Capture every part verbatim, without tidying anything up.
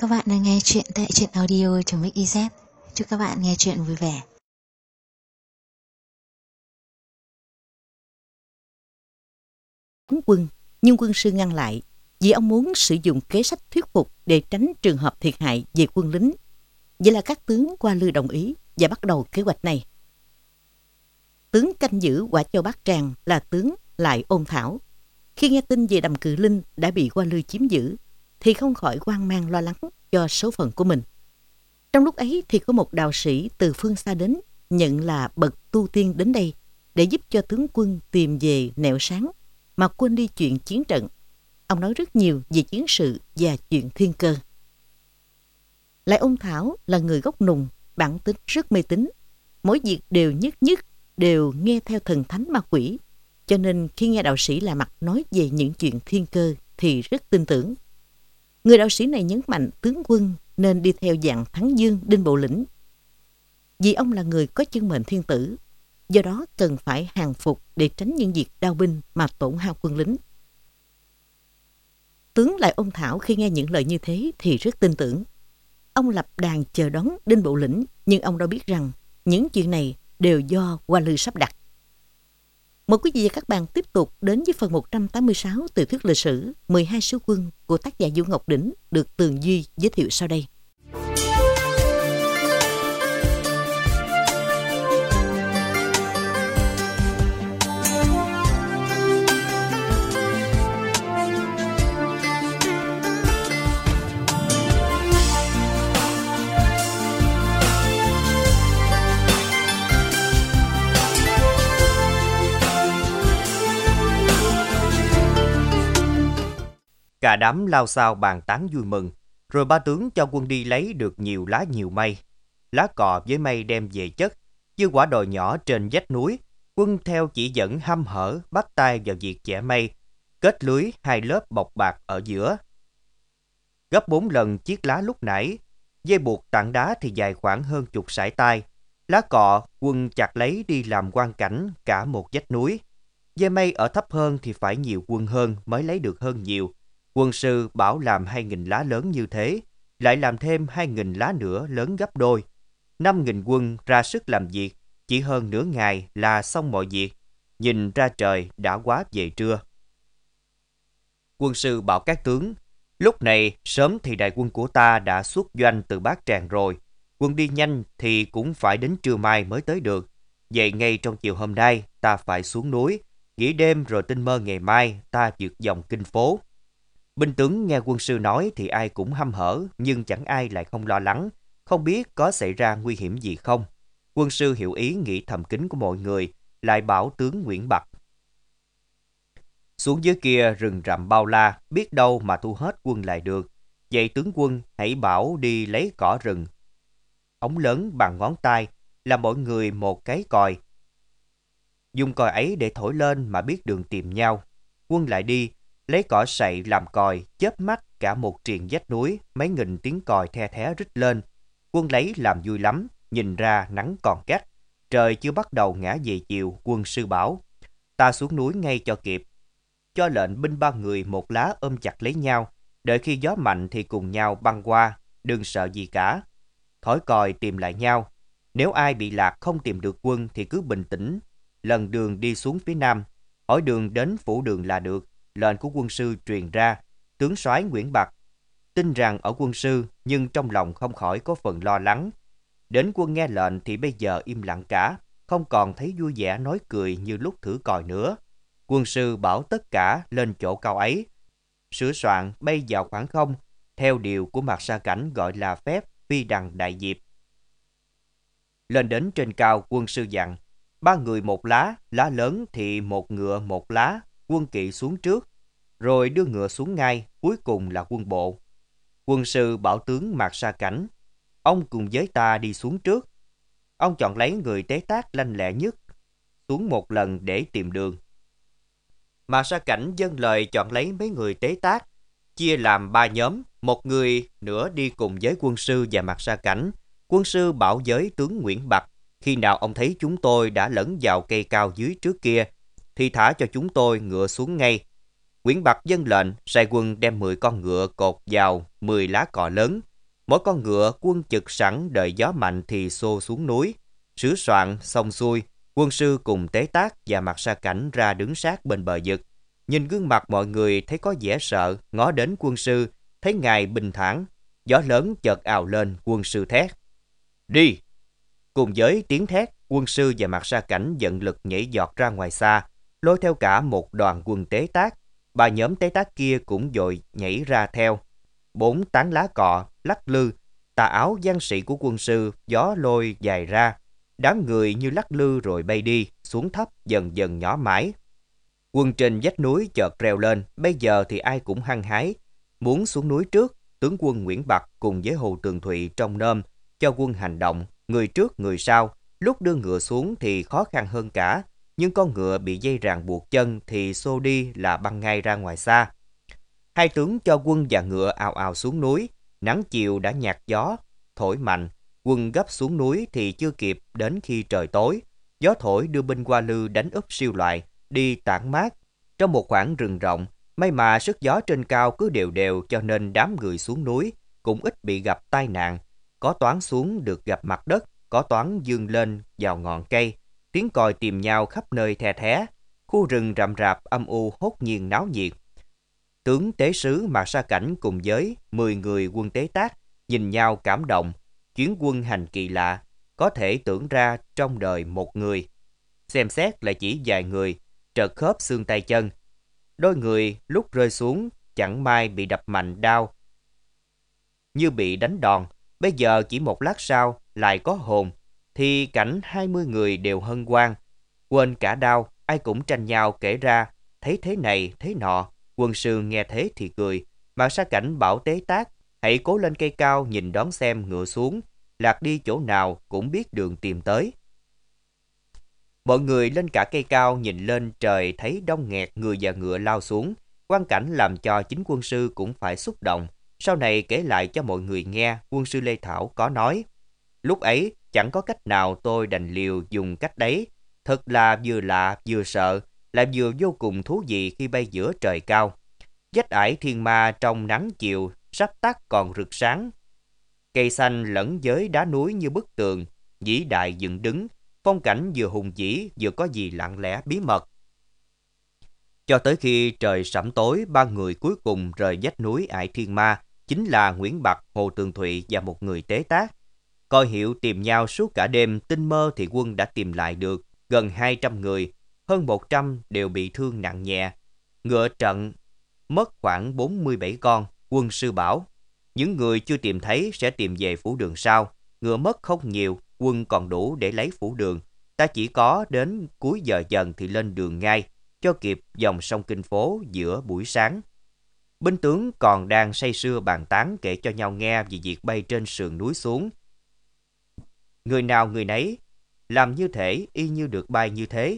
Các bạn đang nghe chuyện tại truyện audio.mix.iz. Chúc các bạn nghe chuyện vui vẻ. Tướng quân, nhưng quân sư ngăn lại vì ông muốn sử dụng kế sách thuyết phục để tránh trường hợp thiệt hại về quân lính. Vậy là các tướng qua lư đồng ý và bắt đầu kế hoạch này. Tướng canh giữ Quả Châu Bát Tràng là tướng Lại Ôn Thảo. Khi nghe tin về Đầm Cự Linh đã bị qua lư chiếm giữ thì không khỏi hoang mang lo lắng cho số phận của mình. Trong lúc ấy thì có một đạo sĩ từ phương xa đến, nhận là bậc tu tiên đến đây để giúp cho tướng quân tìm về nẻo sáng, mà quên đi chuyện chiến trận. Ông nói rất nhiều về chiến sự và chuyện thiên cơ. Lại Ôn Thảo là người gốc Nùng, bản tính rất mê tín. Mỗi việc đều nhất nhất, đều nghe theo thần thánh ma quỷ. Cho nên khi nghe đạo sĩ lạ mặt nói về những chuyện thiên cơ thì rất tin tưởng. Người đạo sĩ này nhấn mạnh tướng quân nên đi theo dạng Thắng Dương Đinh Bộ Lĩnh. Vì ông là người có chân mệnh thiên tử, do đó cần phải hàng phục để tránh những việc đao binh mà tổn hao quân lính. Tướng Lại Ôn Thảo khi nghe những lời như thế thì rất tin tưởng. Ông lập đàn chờ đón Đinh Bộ Lĩnh, nhưng ông đâu biết rằng những chuyện này đều do Hoa Lư sắp đặt. Mời quý vị và các bạn tiếp tục đến với phần một trăm tám mươi sáu tiểu thuyết lịch sử mười hai sứ quân của tác giả Vũ Ngọc Đỉnh được Tường Duy giới thiệu sau đây. Cả đám lao xao bàn tán vui mừng, rồi ba tướng cho quân đi lấy được nhiều lá nhiều mây. Lá cọ với mây đem về chất, như quả đồi nhỏ trên vách núi. Quân theo chỉ dẫn hăm hở bắt tay vào việc chẻ mây, kết lưới hai lớp bọc bạc ở giữa. Gấp bốn lần chiếc lá lúc nãy, dây buộc tảng đá thì dài khoảng hơn chục sải tay. Lá cọ quân chặt lấy đi làm quang cảnh cả một vách núi. Dây mây ở thấp hơn thì phải nhiều quân hơn mới lấy được hơn nhiều. Quân sư bảo làm hai nghìn lá lớn như thế, lại làm thêm hai nghìn lá nữa lớn gấp đôi. Năm nghìn quân ra sức làm việc, chỉ hơn nửa ngày là xong mọi việc. Nhìn ra trời đã quá về trưa. Quân sư bảo các tướng, lúc này sớm thì đại quân của ta đã xuất doanh từ Bát Tràng rồi. Quân đi nhanh thì cũng phải đến trưa mai mới tới được. Vậy ngay trong chiều hôm nay ta phải xuống núi, nghỉ đêm rồi tinh mơ ngày mai ta vượt dòng kinh phố. Binh tướng nghe quân sư nói thì ai cũng hăm hở, nhưng chẳng ai lại không lo lắng, không biết có xảy ra nguy hiểm gì không. Quân sư hiểu ý nghĩ thầm kín của mọi người, lại bảo tướng Nguyễn Bặt. Xuống dưới kia rừng rậm bao la, biết đâu mà thu hết quân lại được. Vậy tướng quân hãy bảo đi lấy cỏ rừng. Ống lớn bằng ngón tay, là mọi người một cái còi. Dùng còi ấy để thổi lên mà biết đường tìm nhau. Quân lại đi, lấy cỏ sậy làm còi, chớp mắt cả một triền vách núi, mấy nghìn tiếng còi the thé rít lên. Quân lấy làm vui lắm, nhìn ra nắng còn cách. Trời chưa bắt đầu ngã về chiều, quân sư bảo, ta xuống núi ngay cho kịp. Cho lệnh binh ba người một lá ôm chặt lấy nhau, đợi khi gió mạnh thì cùng nhau băng qua, đừng sợ gì cả. Thổi còi tìm lại nhau, nếu ai bị lạc không tìm được quân thì cứ bình tĩnh, lần đường đi xuống phía nam, hỏi đường đến phủ đường là được. Lệnh của quân sư truyền ra, tướng soái Nguyễn Bặt tin rằng ở quân sư, nhưng trong lòng không khỏi có phần lo lắng. Đến quân nghe lệnh thì bây giờ im lặng cả, không còn thấy vui vẻ nói cười như lúc thử còi nữa. Quân sư bảo tất cả lên chỗ cao ấy, sửa soạn bay vào khoảng không, theo điều của Mạc Sa Cảnh gọi là phép phi đằng đại diệp. Lên đến trên cao, quân sư dặn, ba người một lá, lá lớn thì một ngựa một lá, quân kỵ xuống trước, rồi đưa ngựa xuống ngay, cuối cùng là quân bộ. Quân sư bảo tướng Mạc Sa Cảnh, ông cùng với ta đi xuống trước. Ông chọn lấy người tế tác lanh lẹ nhất, xuống một lần để tìm đường. Mạc Sa Cảnh dâng lời chọn lấy mấy người tế tác, chia làm ba nhóm, một người nữa đi cùng với quân sư và Mạc Sa Cảnh. Quân sư bảo với tướng Nguyễn Bặt, khi nào ông thấy chúng tôi đã lẫn vào cây cao dưới trước kia, thì thả cho chúng tôi ngựa xuống ngay. Nguyễn Bặt dâng lệnh, sai quân đem mười con ngựa cột vào mười lá cò lớn, Mỗi con ngựa quân chực sẵn đợi gió mạnh thì xô xuống núi. Sửa soạn xong xuôi, quân sư cùng Tế Tác và Mạc Sa Cảnh ra đứng sát bên bờ vực. Nhìn gương mặt mọi người thấy có vẻ sợ, ngó đến quân sư, thấy ngài bình thản. Gió lớn chợt ào lên, quân sư thét: "Đi!" Cùng với tiếng thét, quân sư và Mạc Sa Cảnh giận lực nhảy giọt ra ngoài xa, lôi theo cả một đoàn quân Tế Tác. Ba nhóm Tế Tác kia cũng vội nhảy ra theo. Bốn tán lá cọ lắc lư, tà áo giang sĩ của quân sư gió lôi dài ra, đám người như lắc lư rồi bay đi, xuống thấp dần dần nhỏ mãi. Quân trên vách núi chợt reo lên, bây giờ thì ai cũng hăng hái muốn xuống núi trước. Tướng quân Nguyễn Bặt cùng với Hồ Tường Thụy trong nôm cho quân hành động, người trước người sau. Lúc đưa ngựa xuống thì khó khăn hơn cả, nhưng con ngựa bị dây ràng buộc chân thì xô đi là băng ngay ra ngoài xa. Hai tướng cho quân và ngựa ào ào xuống núi. Nắng chiều đã nhạt gió thổi mạnh, quân gấp xuống núi thì chưa kịp đến khi trời tối. Gió thổi đưa binh Hoa Lư đánh úp siêu loại đi tản mát trong một khoảng rừng rộng. May mà sức gió trên cao cứ đều đều, cho nên đám người xuống núi cũng ít bị gặp tai nạn. Có toán xuống được gặp mặt đất, có toán dương lên vào ngọn cây. Tiếng còi tìm nhau khắp nơi the thé. Khu rừng rậm rạp âm u hốt nhiên náo nhiệt. Tướng tế sứ Mạc Sa Cảnh cùng với mười người quân Tế Tác nhìn nhau cảm động. Chuyến quân hành kỳ lạ, có thể tưởng ra trong đời một người. Xem xét lại chỉ vài người, trật khớp xương tay chân. Đôi người lúc rơi xuống chẳng may bị đập mạnh đau như bị đánh đòn. Bây giờ chỉ một lát sau lại có hồn, thì cảnh hai mươi người đều hân hoan. Quên cả đau, ai cũng tranh nhau kể ra, thấy thế này thế nọ. Quân sư nghe thế thì cười. Mạc Sa Cảnh bảo Tế Tác hãy cố lên cây cao nhìn đón xem ngựa xuống, lạc đi chỗ nào cũng biết đường tìm tới. Mọi người lên cả cây cao nhìn lên trời thấy đông nghẹt người và ngựa lao xuống. Quang cảnh làm cho chính quân sư cũng phải xúc động. Sau này kể lại cho mọi người nghe, quân sư Lê Thảo có nói: "Lúc ấy chẳng có cách nào, tôi đành liều dùng cách đấy. Thật là vừa lạ vừa sợ, lại vừa vô cùng thú vị khi bay giữa trời cao. Vách ải thiên ma trong nắng chiều sắp tắt còn rực sáng. Cây xanh lẫn với đá núi như bức tường, vĩ đại dựng đứng. Phong cảnh vừa hùng vĩ vừa có gì lặng lẽ bí mật." Cho tới khi trời sẫm tối, ba người cuối cùng rời vách núi ải thiên ma chính là Nguyễn Bặt, Hồ Tường Thụy và một người Tế Tác. Coi hiệu tìm nhau suốt cả đêm, tinh mơ thì quân đã tìm lại được gần hai trăm người, hơn một trăm đều bị thương nặng nhẹ. Ngựa trận mất khoảng bốn mươi bảy con. Quân sư bảo những người chưa tìm thấy sẽ tìm về phủ đường sau. Ngựa mất không nhiều, quân còn đủ để lấy phủ đường. Ta chỉ có đến cuối giờ dần thì lên đường ngay, cho kịp dòng sông Kinh Phố giữa buổi sáng. Binh tướng còn đang say sưa bàn tán kể cho nhau nghe về việc bay trên sườn núi xuống. Người nào người nấy làm như thể y như được bay như thế.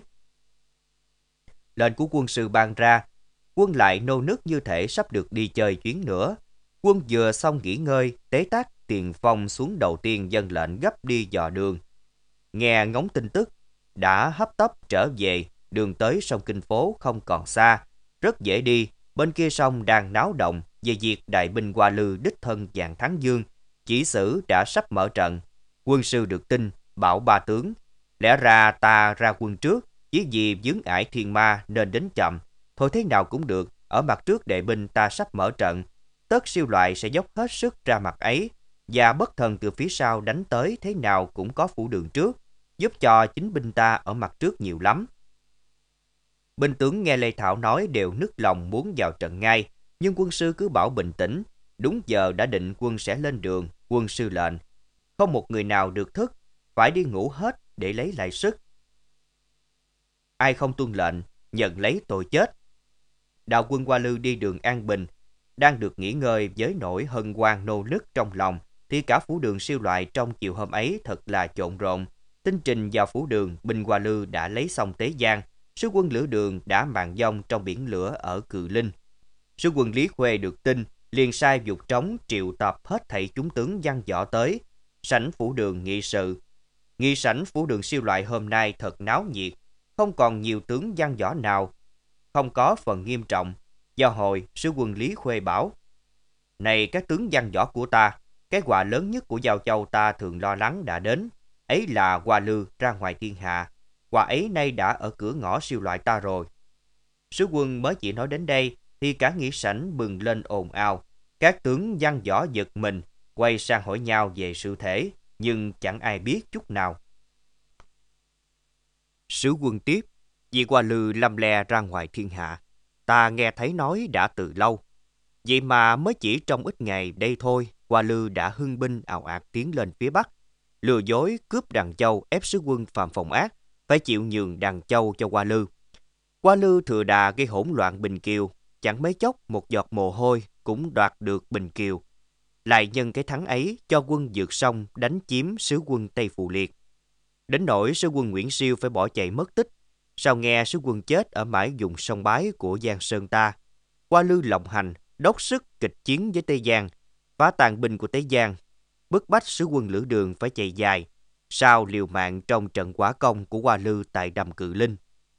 Lệnh của quân sư ban ra, quân lại nô nức như thể sắp được đi chơi chuyến nữa. Quân vừa xong nghỉ ngơi, Tế Tác tiền phong xuống đầu tiên dâng lệnh gấp đi dò đường. Nghe ngóng tin tức, đã hấp tấp trở về. Đường tới sông Kinh Phố không còn xa, rất dễ đi. Bên kia sông đang náo động về việc đại binh Hoa Lư đích thân Vạn Thắng Dương chỉ sử đã sắp mở trận. Quân sư được tin bảo ba tướng: "Lẽ ra ta ra quân trước, chỉ vì vướng ải thiên ma nên đến chậm. Thôi thế nào cũng được, ở mặt trước đệ binh ta sắp mở trận, tất siêu loại sẽ dốc hết sức ra mặt ấy, và bất thần từ phía sau đánh tới, thế nào cũng có phủ đường trước, giúp cho chính binh ta ở mặt trước nhiều lắm." Binh tướng nghe Lê Thảo nói đều nức lòng muốn vào trận ngay, nhưng quân sư cứ bảo bình tĩnh. Đúng giờ đã định quân sẽ lên đường, quân sư lệnh không một người nào được thức, phải đi ngủ hết để lấy lại sức. Ai không tuân lệnh nhận lấy tội chết. Đạo quân Hoa Lư đi đường an bình, đang được nghỉ ngơi với nỗi hân hoan nô nức trong lòng, thì cả phủ đường siêu loại trong chiều hôm ấy thật là trộn rộn. Tin trình vào phủ đường, binh Hoa Lư đã lấy xong Tế Giang. Sứ quân Lữ Đường đã màn vong trong biển lửa ở Cự Linh. Sứ quân Lý Khuê được tin, liền sai giục trống triệu tập hết thảy chúng tướng văn võ tới sảnh phủ đường nghị sự. Nghị sảnh phủ đường siêu loại hôm nay thật náo nhiệt, không còn nhiều tướng văn võ nào không có phần nghiêm trọng. Giao hồi, sứ quân Lý Khuê bảo: "Này các tướng văn võ của ta, Cái họa lớn nhất của Giao Châu ta thường lo lắng đã đến, ấy là Hoa Lư ra ngoài thiên hạ. Họa ấy nay đã ở cửa ngõ siêu loại ta rồi. Sứ quân mới chỉ nói đến đây thì cả nghị sảnh bừng lên ồn ào. Các tướng văn võ giật mình, quay sang hỏi nhau về sự thể, nhưng chẳng ai biết chút nào. Sứ quân tiếp: vì Hoa Lư lăm le ra ngoài thiên hạ, ta nghe thấy nói đã từ lâu. Vậy mà mới chỉ trong ít ngày đây thôi, Hoa Lư đã hưng binh ào ạt tiến lên phía Bắc, lừa dối cướp Đàn Châu, ép sứ quân Phạm Phòng Ác phải chịu nhường Đàn Châu cho Hoa Lư. Hoa Lư thừa đà gây hỗn loạn Bình Kiều, chẳng mấy chốc một giọt mồ hôi cũng đoạt được Bình Kiều. Lại nhân cái thắng ấy cho quân vượt sông đánh chiếm sứ quân Tây Phù Liệt. Đến nỗi sứ quân Nguyễn Siêu phải bỏ chạy mất tích. Sao nghe sứ quân chết ở mãi vùng sông Bái của Giang Sơn ta. Hoa Lư lộng hành, đốc sức kịch chiến với Tây Giang, phá tàn binh của Tây Giang, bức bách sứ quân Lữ Đường phải chạy dài, sao liều mạng trong trận quả công của Hoa Lư tại đầm Cự Linh.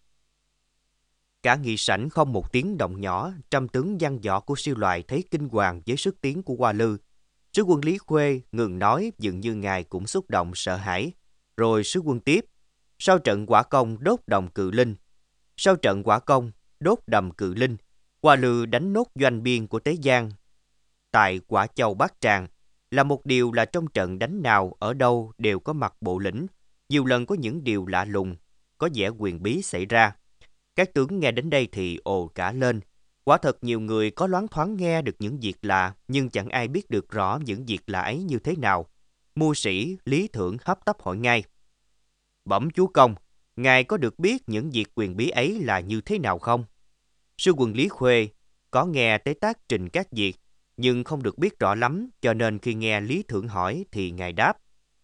Cả nghị sảnh không một tiếng động nhỏ, trăm tướng văn võ của siêu loại thấy kinh hoàng với sức tiến của Hoa Lư. Sứ quân Lý Khuê ngừng nói, dường như ngài cũng xúc động sợ hãi. Rồi sứ quân tiếp: sau trận quả công đốt đồng Cự Linh, sau trận quả công đốt đầm Cự Linh, Hoa Lư đánh nốt doanh biên của Tế Giang tại Quả Châu Bát Tràng. Là một điều là trong trận đánh nào ở đâu đều có mặt bộ lĩnh, nhiều lần có những điều lạ lùng, có vẻ quyền bí xảy ra. Các tướng nghe đến đây thì ồ cả lên. Quả thật nhiều người có loáng thoáng nghe được những việc lạ, nhưng chẳng ai biết được rõ những việc lạ ấy như thế nào. Mưu sĩ Lý Thưởng hấp tấp hỏi ngay: bẩm chúa công, ngài có được biết những việc quyền bí ấy là như thế nào không? Sư quân Lý Khuê có nghe Tế Tác trình các việc, nhưng không được biết rõ lắm, cho nên khi nghe Lý Thưởng hỏi thì ngài đáp: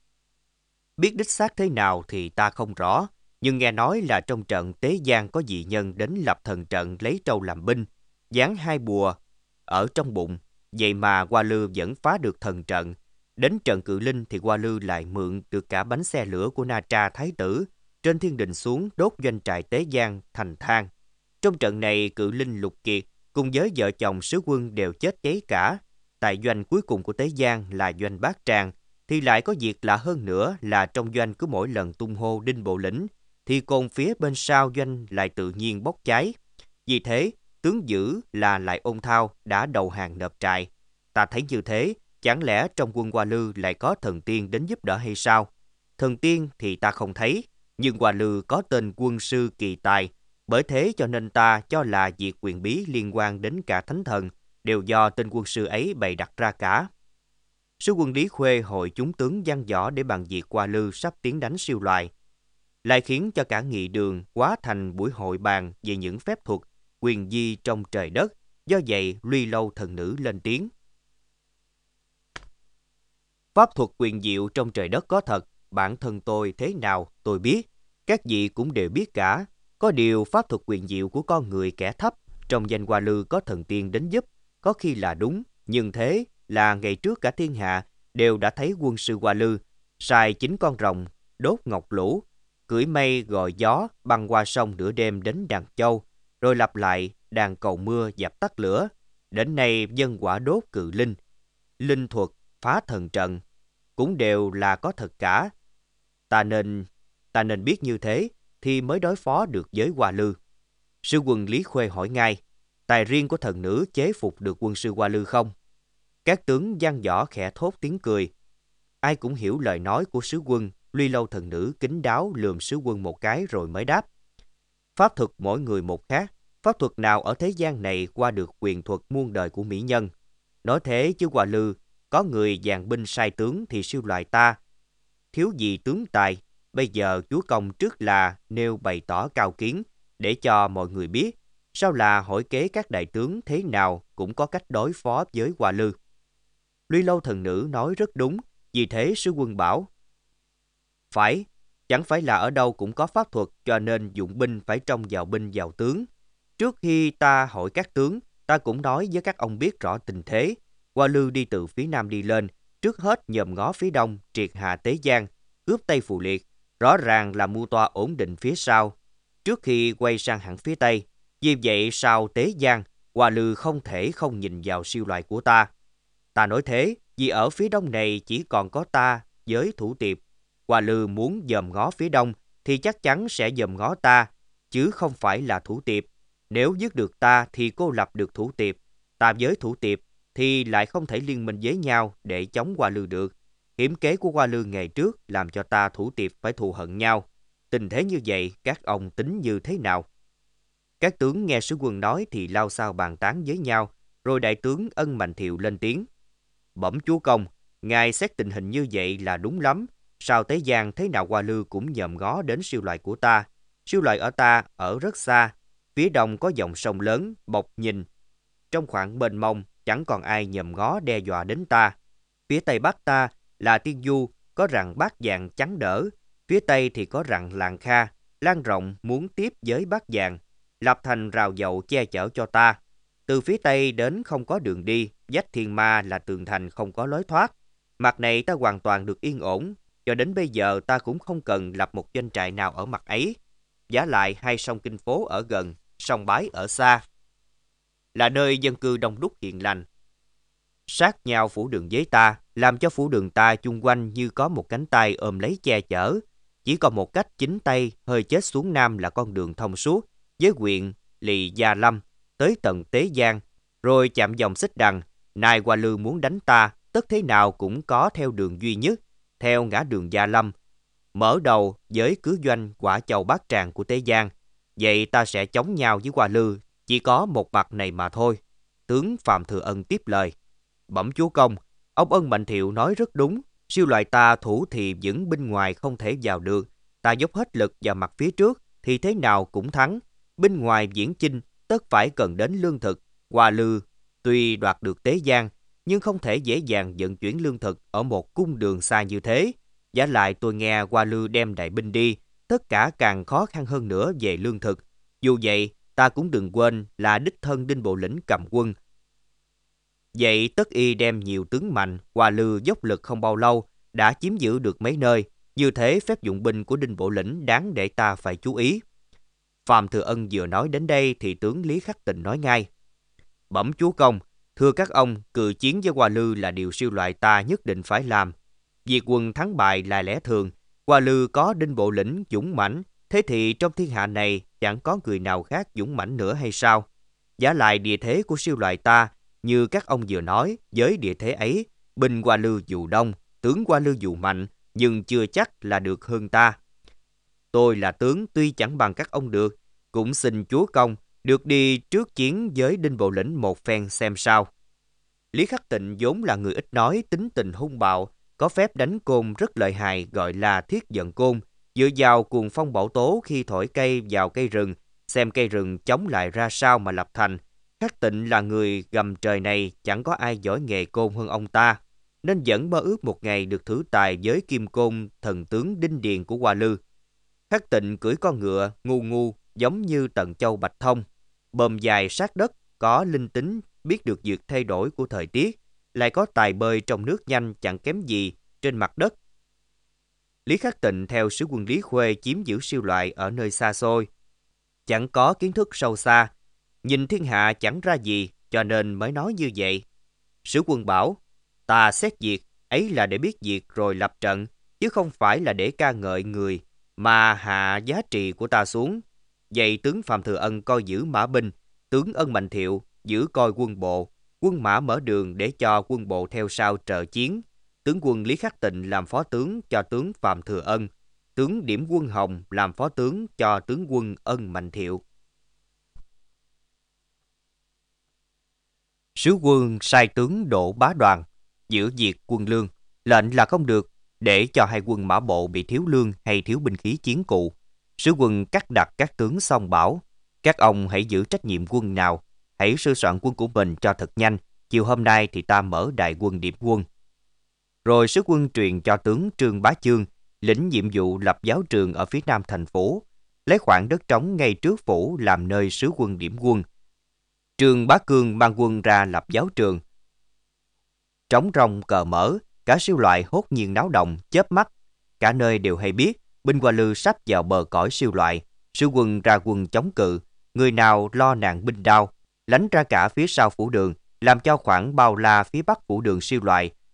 biết đích xác thế nào thì ta không rõ, nhưng nghe nói là trong trận Tế Giang có dị nhân đến lập thần trận lấy trâu làm binh, dán hai bùa ở trong bụng, vậy mà Hoa Lư vẫn phá được thần trận. Đến trận Cự Linh thì Hoa Lư lại mượn được cả bánh xe lửa của Na Tra Thái tử trên thiên đình xuống đốt doanh trại Tế Giang thành than. Trong trận này Cự Linh Lục Kiệt cùng với vợ chồng sứ quân đều chết cháy cả. Tại doanh cuối cùng của Tế Giang là doanh Bát Tràng thì lại có việc lạ hơn nữa là trong doanh cứ mỗi lần tung hô Đinh Bộ Lĩnh thì cồn phía bên sau doanh lại tự nhiên bốc cháy. Vì thế tướng giữ là Lại Ôn Thao đã đầu hàng nộp trại. Ta thấy như thế, chẳng lẽ trong quân Hoa Lư lại có thần tiên đến giúp đỡ hay sao? Thần tiên thì ta không thấy, nhưng Hoa Lư có tên quân sư kỳ tài, bởi thế cho nên ta cho là việc quyền bí liên quan đến cả thánh thần đều do tên quân sư ấy bày đặt ra cả. Sứ quân Lý Khuê hội chúng tướng văn võ để bàn việc Hoa Lư sắp tiến đánh siêu loài, lại khiến cho cả nghị đường hóa thành buổi hội bàn về những phép thuật quyền di trong trời đất. Do vậy Luy Lâu thần nữ lên tiếng: pháp thuật quyền diệu trong trời đất có thật, bản thân tôi thế nào tôi biết, các vị cũng đều biết cả. Có điều pháp thuật quyền diệu của con người kẻ thấp, trong danh Hoa Lư có thần tiên đến giúp, có khi là đúng, nhưng thế là ngày trước cả thiên hạ đều đã thấy quân sư Hoa Lư xài chín con rồng đốt ngọc lũ, cưỡi mây gọi gió băng qua sông nửa đêm đến Đàn Châu, rồi lặp lại đàn cầu mưa dập tắt lửa. Đến nay dân quả đốt Cự Linh, linh thuật phá thần trận cũng đều là có thật cả. Ta nên ta nên biết như thế thì mới đối phó được với Hoa Lư. Sư quân Lý Khuê hỏi ngay: tài riêng của thần nữ chế phục được quân sư Hoa Lư không? Các tướng văn võ khẽ thốt tiếng cười. Ai cũng hiểu lời nói của sứ quân. Luy Lâu thần nữ kín đáo lườm sứ quân một cái rồi mới đáp: pháp thuật mỗi người một khác, pháp thuật nào ở thế gian này qua được quyền thuật muôn đời của mỹ nhân. Nói thế chứ Hoa Lư có người dàn binh sai tướng thì siêu loài ta thiếu gì tướng tài. Bây giờ chúa công trước là nêu bày tỏ cao kiến để cho mọi người biết, sau là hỏi kế các đại tướng thế nào cũng có cách đối phó với Hoa Lư. Luy Lâu thần nữ nói rất đúng, vì thế sứ quân bảo: phải, chẳng phải là ở đâu cũng có pháp thuật, cho nên dụng binh phải trông vào binh vào tướng. Trước khi ta hỏi các tướng, ta cũng nói với các ông biết rõ tình thế. Hoa Lư đi từ phía nam đi lên, trước hết nhòm ngó phía đông, triệt hạ Tế Giang, cướp Tây Phù Liệt, rõ ràng là mưu toa ổn định phía sau, trước khi quay sang hẳn phía tây. Vì vậy sau Tế Giang, Hoa Lư không thể không nhìn vào siêu loài của ta. Ta nói thế vì ở phía đông này chỉ còn có ta với thủ tiệp. Hoa Lư muốn dòm ngó phía đông thì chắc chắn sẽ dòm ngó ta, chứ không phải là thủ tiệp. Nếu giết được ta thì cô lập được thủ tiệp. Ta với thủ tiệp thì lại không thể liên minh với nhau để chống Hoa Lư được. Hiểm kế của Hoa Lư ngày trước làm cho ta thủ tiệp phải thù hận nhau. Tình thế như vậy, các ông tính như thế nào? Các tướng nghe sứ quân nói thì lao xao bàn tán với nhau, rồi đại tướng Ân Mạnh Thiệu lên tiếng. Bẩm chúa công, ngài xét tình hình như vậy là đúng lắm. Sao Tế Giang thế nào Hoa Lư cũng nhòm ngó đến siêu loại của ta. Siêu loại ở ta ở rất xa, phía đông có dòng sông lớn, Bộc Nhìn. Trong khoảng mênh mông, chẳng còn ai nhòm ngó đe dọa đến ta. Phía tây bắc ta là Tiên Du, có rằng Bát Dạng chắn đỡ. Phía tây thì có rằng Làng Kha, lan rộng muốn tiếp với Bát Dạng, lập thành rào dậu che chở cho ta. Từ phía tây đến không có đường đi, vách Thiên Ma là tường thành không có lối thoát. Mặt này ta hoàn toàn được yên ổn, cho đến bây giờ ta cũng không cần lập một doanh trại nào ở mặt ấy. Vả lại hai sông Kinh Phố ở gần, sông Bái ở xa, là nơi dân cư đông đúc hiền lành. Sát nhau phủ đường với ta, làm cho phủ đường ta chung quanh như có một cánh tay ôm lấy che chở. Chỉ còn một cách chính tây hơi chết xuống nam là con đường thông suốt, với huyện Lì Gia Lâm, tới tận Tế Giang, rồi chạm dòng Xích Đằng. Nay Hoa Lư muốn đánh ta, tất thế nào cũng có theo đường duy nhất, theo ngã đường Gia Lâm, mở đầu với cứ doanh Quả Châu Bát Tràng của Tế Giang. Vậy ta sẽ chống nhau với Hoa Lư, chỉ có một mặt này mà thôi. Tướng Phạm Thừa Ân tiếp lời. Bẩm chúa công, ông Ân Mạnh Thiệu nói rất đúng. Siêu loại ta thủ thì vững bên ngoài không thể vào được. Ta dốc hết lực vào mặt phía trước thì thế nào cũng thắng. Bên ngoài viễn chinh tất phải cần đến lương thực. Hoa Lư tuy đoạt được Tế Giang, nhưng không thể dễ dàng vận chuyển lương thực ở một cung đường xa như thế. Vả lại tôi nghe Hoa Lư đem đại binh đi, tất cả càng khó khăn hơn nữa về lương thực. Dù vậy, ta cũng đừng quên là đích thân Đinh Bộ Lĩnh cầm quân. Vậy tất y đem nhiều tướng mạnh, Hoa Lư dốc lực không bao lâu, đã chiếm giữ được mấy nơi. Như thế phép dụng binh của Đinh Bộ Lĩnh đáng để ta phải chú ý. Phạm Thừa Ân vừa nói đến đây thì tướng Lý Khắc Tịnh nói ngay. Bẩm chúa công, thưa các ông, cự chiến với Hoa Lư là điều siêu loại ta nhất định phải làm. Việc quân thắng bại là lẽ thường. Hoa Lư có Đinh Bộ Lĩnh dũng mãnh, thế thì trong thiên hạ này chẳng có người nào khác dũng mãnh nữa hay sao? Vả lại địa thế của siêu loại ta, như các ông vừa nói, với địa thế ấy, binh Hoa Lư dù đông, tướng Hoa Lư dù mạnh, nhưng chưa chắc là được hơn ta. Tôi là tướng tuy chẳng bằng các ông được, cũng xin chúa công được đi trước chiến với Đinh Bộ Lĩnh một phen xem sao. Lý Khắc Tịnh vốn là người ít nói, tính tình hung bạo, có phép đánh côn rất lợi hại gọi là thiết giận côn, dựa vào cuồng phong bão tố khi thổi cây vào cây rừng, xem cây rừng chống lại ra sao mà lập thành. Khắc Tịnh là người gầm trời này, chẳng có ai giỏi nghề côn hơn ông ta, nên vẫn mơ ước một ngày được thử tài với kim côn thần tướng Đinh Điền của Hoa Lư. Khắc Tịnh cưỡi con ngựa ngu ngu giống như Tần Châu Bạch Thông, bờm dài sát đất, có linh tính biết được việc thay đổi của thời tiết, lại có tài bơi trong nước nhanh chẳng kém gì trên mặt đất. Lý Khắc Tịnh theo sứ quân Lý Khuê chiếm giữ siêu loại ở nơi xa xôi, chẳng có kiến thức sâu xa, nhìn thiên hạ chẳng ra gì, cho nên mới nói như vậy. Sứ quân bảo, ta xét việc ấy là để biết việc rồi lập trận, chứ không phải là để ca ngợi người mà hạ giá trị của ta xuống. Vậy tướng Phạm Thừa Ân coi giữ mã binh, tướng Ân Mạnh Thiệu giữ coi quân bộ, quân mã mở đường để cho quân bộ theo sau trợ chiến. Tướng quân Lý Khắc Tịnh làm phó tướng cho tướng Phạm Thừa Ân, tướng Điểm Quân Hồng làm phó tướng cho tướng quân Ân Mạnh Thiệu. Sứ quân sai tướng Đỗ Bá Đoàn giữ việc quân lương, lệnh là không được để cho hai quân mã bộ bị thiếu lương hay thiếu binh khí chiến cụ. Sứ quân cắt đặt các tướng xong bảo, các ông hãy giữ trách nhiệm quân nào, hãy sửa soạn quân của mình cho thật nhanh, chiều hôm nay thì ta mở đại quân điểm quân. Rồi sứ quân truyền cho tướng Trương Bá Chương lĩnh nhiệm vụ lập giáo trường ở phía nam thành phố, lấy khoảng đất trống ngay trước phủ làm nơi sứ quân điểm quân. Trương Bá Cương mang quân ra lập giáo trường. Trống rông cờ mở, cả siêu loại hốt nhiên náo động, chớp mắt. Cả nơi đều hay biết, binh Hoa Lư sắp vào bờ cõi siêu loại. Sứ quân ra quân chống cự, người nào lo nạn binh đao, lánh ra cả phía sau phủ đường, làm cho khoảng bao la phía bắc phủ đường siêu loại,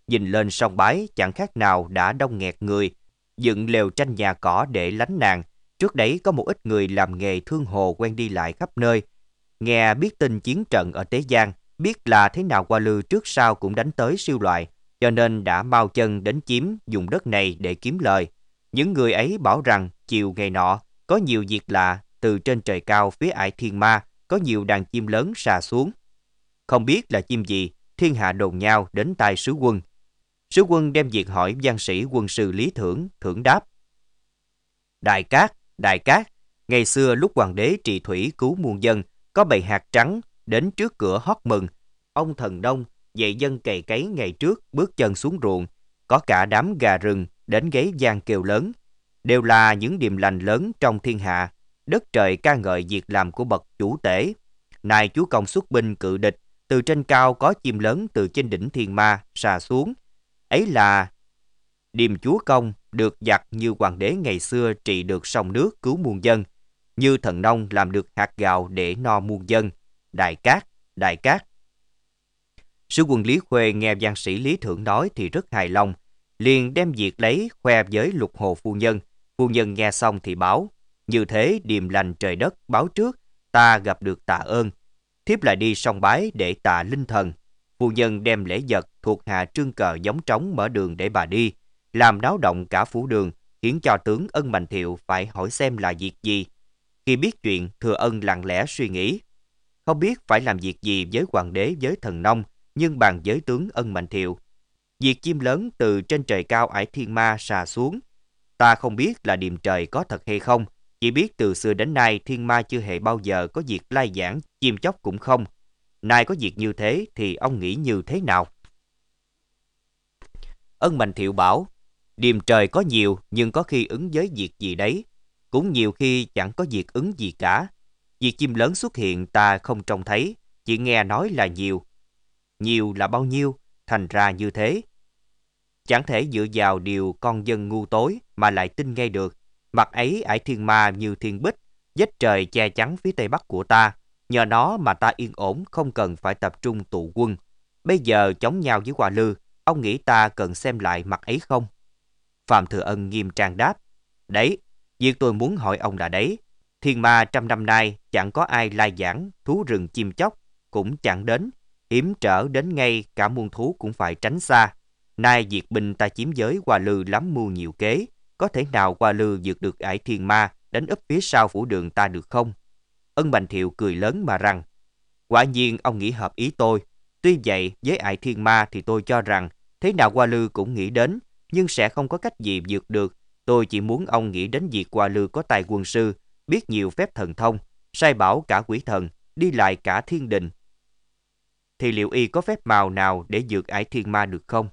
Nhìn lên sông Bái chẳng khác nào đã đông nghẹt người, dựng lều tranh nhà cỏ để lánh nạn. Trước đấy có một ít người làm nghề thương hồ quen đi lại khắp nơi. Nghe biết tin chiến trận ở Tế Giang, biết là thế nào Hoa Lư trước sau cũng đánh tới siêu loại, cho nên đã mau chân đến chiếm vùng đất này để kiếm lời. Những người ấy bảo rằng chiều ngày nọ có nhiều việc lạ, từ trên trời cao phía ải Thiên Ma có nhiều đàn chim lớn xà xuống. Không biết là chim gì, thiên hạ đồn nhau đến tai sứ quân. Sứ quân đem việc hỏi văn sĩ quân sư Lý Thưởng, Thưởng đáp: Đại Cát, Đại Cát, ngày xưa lúc hoàng đế trị thủy cứu muôn dân, có bầy hạt trắng đến trước cửa hót mừng. Ông thần nông dạy dân cày cấy ngày trước bước chân xuống ruộng, có cả đám gà rừng đến gáy vang kêu lớn, đều là những điềm lành lớn trong thiên hạ. Đất trời ca ngợi việc làm của bậc chủ tể. Nay chúa công xuất binh cự địch, từ trên cao có chim lớn từ trên đỉnh Thiên Ma xà xuống. Ấy là điềm chúa công được giặc như hoàng đế ngày xưa trị được sông nước cứu muôn dân, như thần nông làm được hạt gạo để no muôn dân. Đại Cát, Đại Cát. Sứ quân Lý Khuê nghe văn sĩ Lý Thưởng nói thì rất hài lòng, liền đem việc lấy khoe với Lục Hồ phu nhân. Phu nhân nghe xong thì báo: Như thế điềm lành trời đất báo trước, ta gặp được tạ ơn. Thiếp lại đi sông Bái để tạ linh thần. Phu nhân đem lễ vật thuộc hạ trương cờ gióng trống mở đường để bà đi, làm náo động cả phủ đường, khiến cho tướng Ân Mạnh Thiệu phải hỏi xem là việc gì. Khi biết chuyện, Thừa Ân lặng lẽ suy nghĩ, không biết phải làm việc gì với hoàng đế với thần nông, nhưng bàn với tướng Ân Mạnh Thiệu. Việc chim lớn từ trên trời cao ải Thiên Ma xà xuống, ta không biết là điềm trời có thật hay không, chỉ biết từ xưa đến nay Thiên Ma chưa hề bao giờ có việc lai giảng, chim chóc cũng không. Nay có việc như thế thì ông nghĩ như thế nào? Ân Mạnh Thiệu bảo: Điềm trời có nhiều, nhưng có khi ứng với việc gì đấy, cũng nhiều khi chẳng có việc ứng gì cả. Việc chim lớn xuất hiện ta không trông thấy, chỉ nghe nói là nhiều. Nhiều là bao nhiêu, thành ra như thế. Chẳng thể dựa vào điều con dân ngu tối mà lại tin ngay được. Mặt ấy ải Thiên Ma như thiên bích, vách trời che chắn phía tây bắc của ta. Nhờ nó mà ta yên ổn, không cần phải tập trung tụ quân. Bây giờ chống nhau với Hoa Lư, ông nghĩ ta cần xem lại mặt ấy không? Phạm Thừa Ân nghiêm trang đáp: Đấy, việc tôi muốn hỏi ông là đấy. Thiên Ma trăm năm nay chẳng có ai lai giảng, thú rừng chim chóc cũng chẳng đến, hiểm trở đến ngay cả muôn thú cũng phải tránh xa. Nay việc binh ta chiếm giới Hoa Lư lắm mưu nhiều kế, có thể nào Hoa Lư vượt được ải Thiên Ma đánh úp phía sau phủ đường ta được không? Ân Mạnh Thiệu cười lớn mà rằng: Quả nhiên ông nghĩ hợp ý tôi. Tuy vậy với ải Thiên Ma thì tôi cho rằng thế nào Hoa Lư cũng nghĩ đến, nhưng sẽ không có cách gì vượt được. Tôi chỉ muốn ông nghĩ đến việc Hoa Lư có tài quân sư, biết nhiều phép thần thông, sai bảo cả quỷ thần, đi lại cả thiên đình. Thì liệu y có phép màu nào để vượt ải Thiên Ma được không?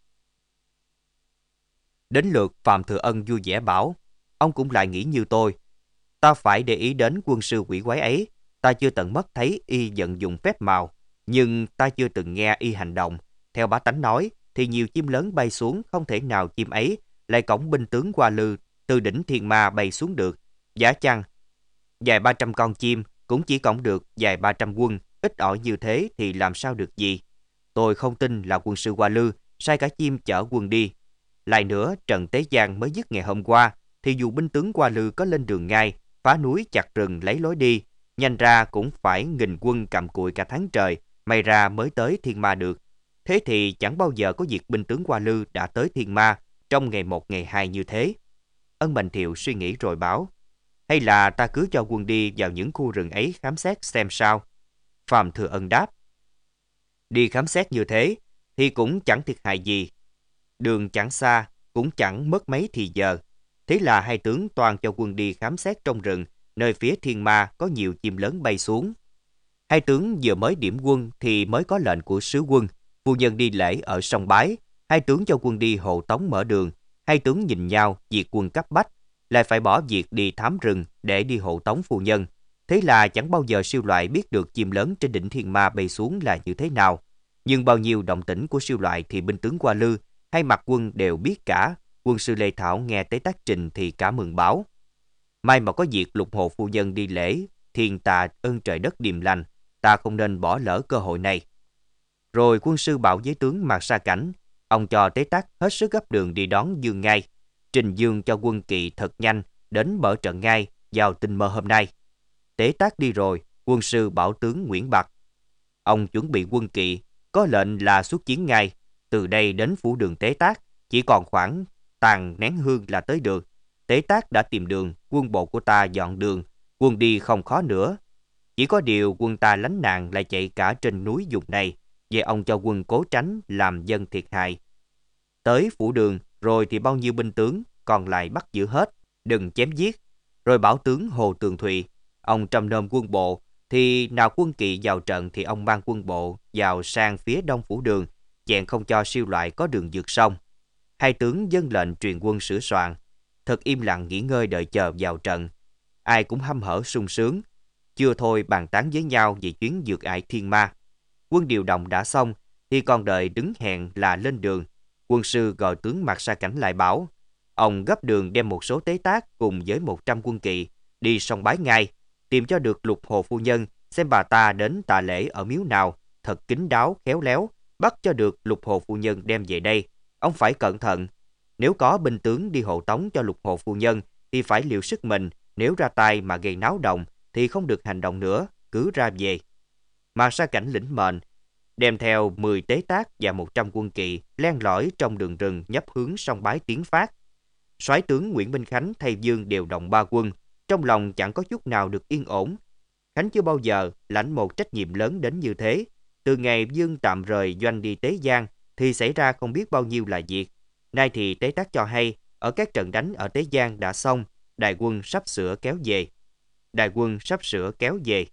Đến lượt Phạm Thừa Ân vui vẻ bảo: Ông cũng lại nghĩ như tôi. Ta phải để ý đến quân sư quỷ quái ấy. Ta chưa tận mắt thấy y vận dụng phép màu, nhưng ta chưa từng nghe y hành động. Theo bá tánh nói thì nhiều chim lớn bay xuống, không thể nào chim ấy lại cõng binh tướng Hoa Lư từ đỉnh Thiên Ma bay xuống được. Giả chăng vài ba trăm con chim cũng chỉ cõng được vài ba trăm quân, ít ỏi như thế thì làm sao được gì. Tôi không tin là quân sư Hoa Lư sai cả chim chở quân đi. Lại nữa, trận Tế Giang mới dứt ngày hôm qua, thì dù binh tướng Hoa Lư có lên đường ngay, phá núi chặt rừng lấy lối đi, nhanh ra cũng phải nghìn quân cầm cụi cả tháng trời, may ra mới tới Thiên Ma được. Thế thì chẳng bao giờ có việc binh tướng Hoa Lư đã tới Thiên Ma trong ngày một ngày hai như thế. Ân Mạnh Thiệu suy nghĩ rồi bảo: Hay là ta cứ cho quân đi vào những khu rừng ấy khám xét xem sao? Phạm Thừa Ân đáp: Đi khám xét như thế thì cũng chẳng thiệt hại gì. Đường chẳng xa, cũng chẳng mất mấy thì giờ. Thế là hai tướng toàn cho quân đi khám xét trong rừng, nơi phía Thiên Ma có nhiều chim lớn bay xuống. Hai tướng vừa mới điểm quân thì mới có lệnh của sứ quân. Phu nhân đi lễ ở sông Bái, hai tướng cho quân đi hộ tống mở đường. Hai tướng nhìn nhau, việc quân cấp bách, lại phải bỏ việc đi thám rừng để đi hộ tống phu nhân. Thế là chẳng bao giờ siêu loại biết được chim lớn trên đỉnh Thiên Ma bay xuống là như thế nào. Nhưng bao nhiêu động tĩnh của siêu loại thì binh tướng Hoa Lư hay mặt quân đều biết cả. Quân sư Lê Thảo nghe tới tác trình thì cả mừng báo: May mà có việc Lục Hồ phu nhân đi lễ, thiên tạ ơn trời đất điềm lành, ta không nên bỏ lỡ cơ hội này. Rồi quân sư bảo với tướng Mạc Sa Cảnh: Ông cho Tế Tát hết sức gấp đường đi đón Dương ngay, trình Dương cho quân Kỵ thật nhanh đến mở trận ngay vào tinh mơ hôm nay. Tế Tát đi rồi, quân sư bảo tướng Nguyễn Bạc. Ông chuẩn bị quân Kỵ, có lệnh là xuất chiến ngay. Từ đây đến phủ đường Tế Tát, chỉ còn khoảng tàn nén hương là tới được. Tế Tát đã tìm đường, quân bộ của ta dọn đường, quân đi không khó nữa. Chỉ có điều quân ta lánh nạn lại chạy cả trên núi vùng này, về ông cho quân cố tránh làm dân thiệt hại. Tới phủ đường, rồi thì bao nhiêu binh tướng, còn lại bắt giữ hết, đừng chém giết. Rồi bảo tướng Hồ Tường Thụy, ông trầm nôm quân bộ, thì nào quân Kỵ vào trận thì ông mang quân bộ vào sang phía đông phủ đường, chẹn không cho siêu loại có đường vượt sông. Hai tướng dâng lệnh truyền quân sửa soạn, thật im lặng nghỉ ngơi đợi chờ vào trận. Ai cũng hăm hở sung sướng, chưa thôi bàn tán với nhau về chuyến vượt ải thiên ma. Quân điều động đã xong thì còn đợi đứng hẹn là lên đường. Quân sư gọi tướng Mạc Sa Cảnh lại bảo, ông gấp đường đem một số Tế Tát cùng với một trăm quân Kỵ đi sông Bái ngay, tìm cho được Lục Hồ phu nhân, xem bà ta đến tạ lễ ở miếu nào, thật kín đáo khéo léo, bắt cho được Lục Hồ phu nhân đem về đây. Ông phải cẩn thận, nếu có binh tướng đi hộ tống cho Lục Hồ phu nhân thì phải liệu sức mình, nếu ra tay mà gây náo động thì không được hành động nữa, cứ ra về. Mạc Sa Cảnh lĩnh mệnh, đem theo mười Tế Tát và một trăm quân Kỵ len lỏi trong đường rừng nhấp hướng sông Bái tiến phát. Soái tướng Nguyễn Minh Khánh thay Dương điều động ba quân, trong lòng chẳng có chút nào được yên ổn. Khánh chưa bao giờ lãnh một trách nhiệm lớn đến như thế. Từ ngày Dương tạm rời doanh đi Tế Giang thì xảy ra không biết bao nhiêu là việc. Nay thì Tế Tát cho hay ở các trận đánh ở Tế Giang đã xong, đại quân sắp sửa kéo về. Đại quân sắp sửa kéo về.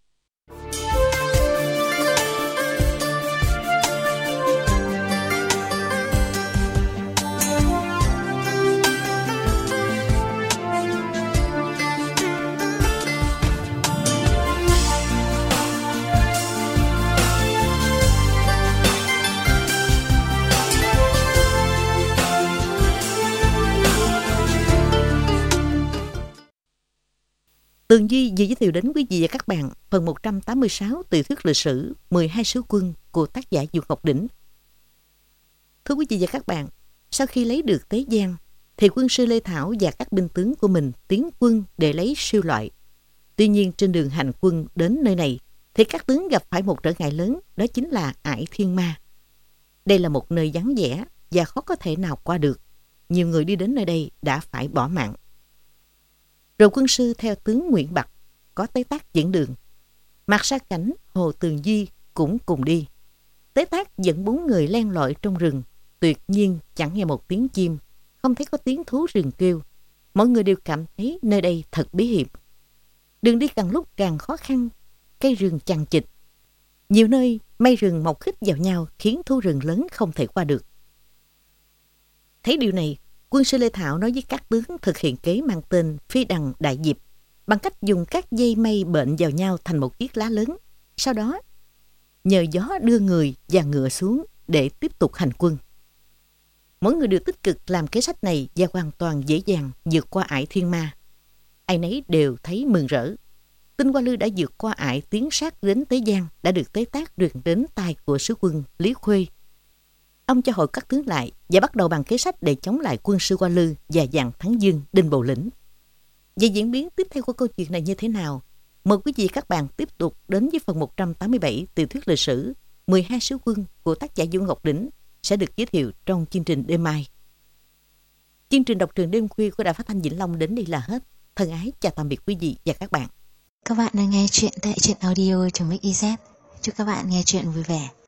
Tường Duy vừa giới thiệu đến quý vị và các bạn phần một trăm tám mươi sáu tiểu thuyết lịch sử mười hai sứ quân của tác giả Dương Ngọc Đỉnh. Thưa quý vị và các bạn, sau khi lấy được Tế Giang, thì quân sư Lê Thảo và các binh tướng của mình tiến quân để lấy siêu loại. Tuy nhiên trên đường hành quân đến nơi này, thì các tướng gặp phải một trở ngại lớn, đó chính là ải thiên ma. Đây là một nơi vắng vẻ và khó có thể nào qua được. Nhiều người đi đến nơi đây đã phải bỏ mạng. Rồi quân sư theo tướng Nguyễn Bạc, có Tế Tát dẫn đường. Mạc Sa Cảnh, Hồ Tường Duy cũng cùng đi. Tế Tát dẫn bốn người len lỏi trong rừng, tuyệt nhiên chẳng nghe một tiếng chim, không thấy có tiếng thú rừng kêu. Mọi người đều cảm thấy nơi đây thật bí hiểm. Đường đi càng lúc càng khó khăn, cây rừng chằng chịt. Nhiều nơi mây rừng mọc khít vào nhau khiến thú rừng lớn không thể qua được. Thấy điều này, quân sư Lê Thảo nói với các tướng thực hiện kế mang tên Phi Đằng Đại Diệp bằng cách dùng các dây mây bệnh vào nhau thành một chiếc lá lớn. Sau đó, nhờ gió đưa người và ngựa xuống để tiếp tục hành quân. Mỗi người đều tích cực làm kế sách này và hoàn toàn dễ dàng vượt qua ải thiên ma. Ai nấy đều thấy mừng rỡ. Tin Hoa Lư đã vượt qua ải tiến sát đến Tế Giang đã được Tế Tát truyền đến tai của sứ quân Lý Khuê. Ông cho hội các tướng lại và bắt đầu bàn kế sách để chống lại quân sư Hoa Lư và dàn Thắng Dương Đinh Bầu Lĩnh. Về diễn biến tiếp theo của câu chuyện này như thế nào? Mời quý vị các bạn tiếp tục đến với phần một trăm tám mươi bảy tiểu thuyết lịch sử mười hai sứ quân của tác giả Dương Ngọc Đỉnh sẽ được giới thiệu trong chương trình đêm mai. Chương trình đọc truyện đêm khuya của Đài Phát thanh Vĩnh Long đến đây là hết. Thân ái chào tạm biệt quý vị và các bạn. Các bạn đang nghe chuyện tại truyện audio chấm ích i zét. Chúc các bạn nghe chuyện vui vẻ.